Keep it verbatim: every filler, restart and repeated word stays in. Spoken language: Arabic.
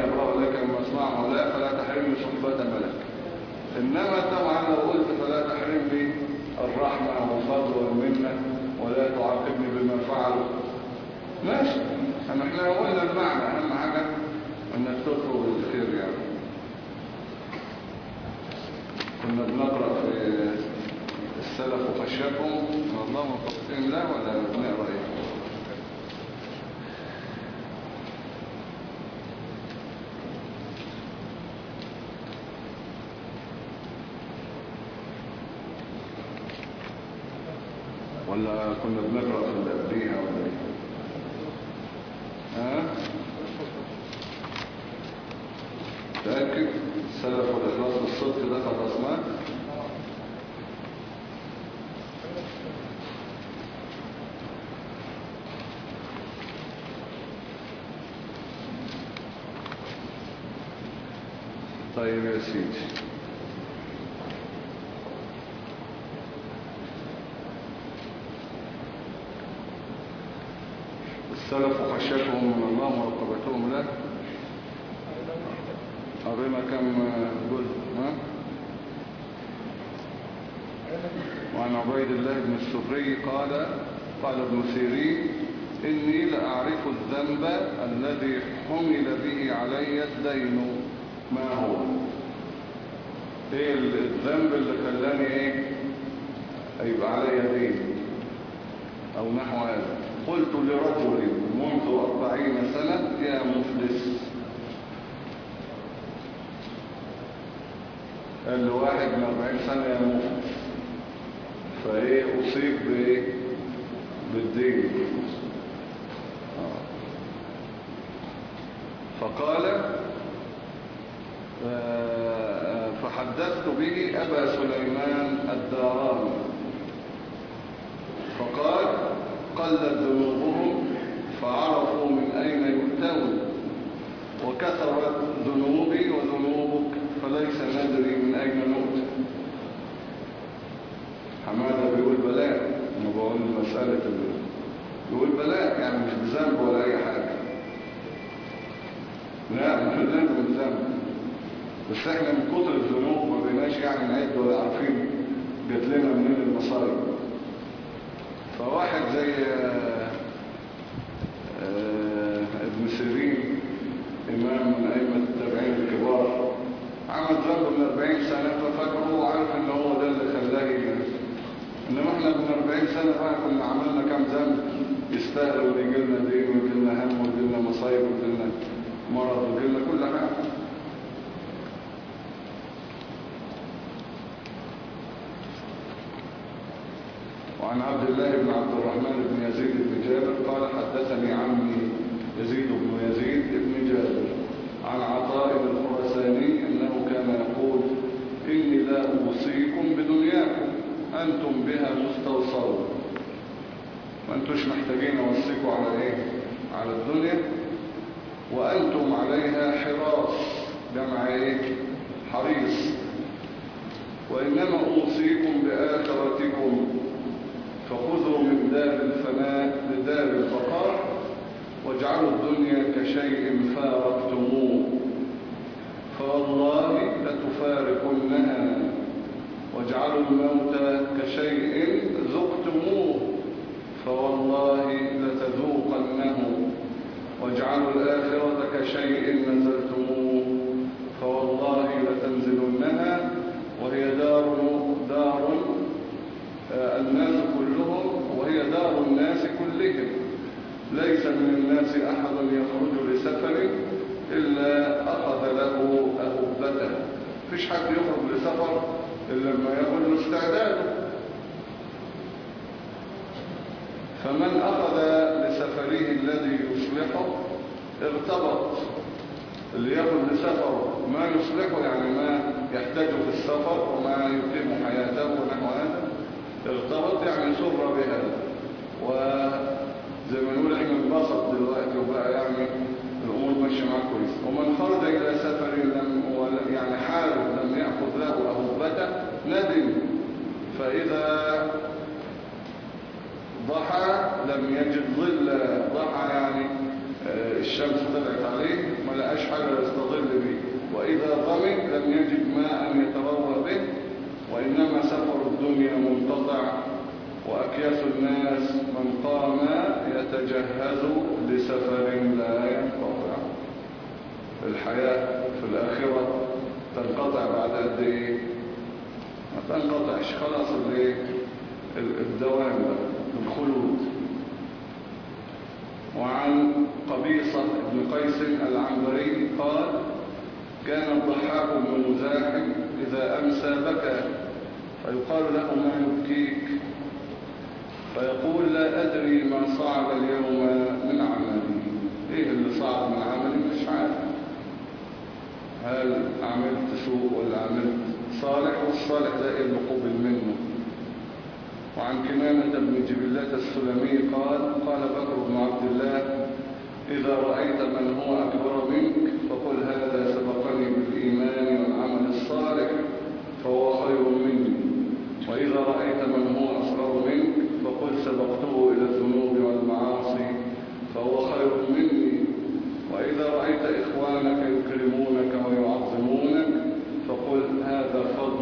يبرأ لك لما اسمع مولاي فلا تحرمني صحبة ملك. إنما طبعا لو قلت فلا تحرمني الرحمة والفضل والمنة ولا تعاقبني بما فعلوا ماشي. احنا قلنا المعنى، أهم حاجة أنك تطلب الخير يعني. كنا بنقرأ في السلف وخشاكم والله متفقين لا ولا بنقرأ ايه؟ ولا كنا بنقرأ في الأبدية ولا ايه؟ ها؟ تأكد السلف والإخلاص والصدق ده خلصناه؟ طيب يا سيدي، السلف خشيتهم من الله ورقبتهم له. قرينا كم جزء؟ ها؟ وعن عبيد الله بن السفري قال قال ابن سيرين إني لأعرف الذنب الذي حمل به علي الدين ما هو. ايه الذنب اللي خلاني ايه يبقى علي دين او نحو هذا. قلت لرجل منذ أربعين سنة يا مفلس. قال له واحد من أربعين سنة يا مفلس، فايه أصيب بايه بالدين. فقال فحدثت به أبا سليمان الداراني فقال قلت ذنوبهم فعرفوا من أين يؤتون وكثرت ذنوبي وذنوبك فليس ندري من أين نؤتى. حمادة بيقول بلاء، أنا بقول مسألة بيقول بلاء يعني مش بذنب ولا أي حاجة، لا مش بذنب، بس احنا من كتر الذنوب ما بيناش يعني نعد ولا عارفين جات لنا منين المصايب. فواحد زي آآ آآ ابن سيرين امام من ائمه التابعين الكبار عمل ذنب من أربعين سنه ففكره وعارف ان هو ده اللي خلاه. انما احنا من أربعين سنه بقى كنا عملنا كام ذنب يستاهل ويجي لنا دين ويجي لنا هم ويجي لنا مصايب ويجي لنا مرض ويجي لنا كل حاجه. وعن عبد الله بن عبد الرحمن بن يزيد بن جابر قال حدثني عمي يزيد بن يزيد بن جابر عن عطاء بن الخراساني أنه كان يقول إني لا أوصيكم بدنياكم أنتم بها مستوصون. ما أنتوش محتاجين أوصيكم على إيه؟ على الدنيا وأنتم عليها حراس، جمع إيه؟ حريص. وإنما أوصيكم بآخرتكم فخذوا من دار الفناء لدار البقاء واجعلوا الدنيا كشيء فارقتموه فوالله لتفارقنها واجعلوا الموت كشيء ذقتموه فوالله لتذوقنه واجعلوا الآخرة كشيء نزلتموه فوالله لتنزلنها وهي دار دار الناس كلهم وهي دار الناس كلهم. ليس من الناس أحد يخرج لسفر إلا أخذ له أهبته. فيش حد يخرج لسفر إلا لما ياخذ له استعداده. فمن أخذ لسفره الذي يصلحه ارتبط. اللي ياخذ لسفر ما يصلحه يعني ما يحتاجه في السفر وما يتم حياته ونحو هذا ارتبط يعني سر بها. وزي ما نقول احنا انبسط دلوقتي وبقى يعني الامور ماشيه معاه كويس. ومن خرج الى سفر لم يعني حارب لم ياخذ له اهبته ندم فاذا ضحى لم يجد ظل. ضحى يعني الشمس طلعت عليه ما لقاش حاجه وإذا ظمئ لم يجد ماء يتروى به، وإنما سفر الدنيا منقطع، وأكياس الناس من قام يتجهز لسفر لا ينقطع. الحياة في الآخرة تنقطع بعد قد إيه؟ ما تنقطعش خلاص، الايه الدوام الخلود. وعن قبيصة بن قيس العنبري قال: كان الضحاك بن مزاحم إذا أمسى بكى، فيقال له: ما يبكيك؟ فيقول: لا أدري ما صعب اليوم من عملي. إيه اللي صعب من عملي؟ مش عارف، هل عملت سوء ولا عملت صالح؟ والصالح ده اللي قبل منه. وعن كنانة بن جبلة السلمي قال: قال بكر بن عبد الله: إذا رأيت من هو أكبر منك فقل هذا سبقني بالإيمان والعمل الصالح فهو خير مني، وإذا رأيت من هو أصغر منك فقل سبقته إلى الذنوب والمعاصي فهو خير مني، وإذا رأيت إخوانك يكرمونك ويعظمونك فقل هذا فضل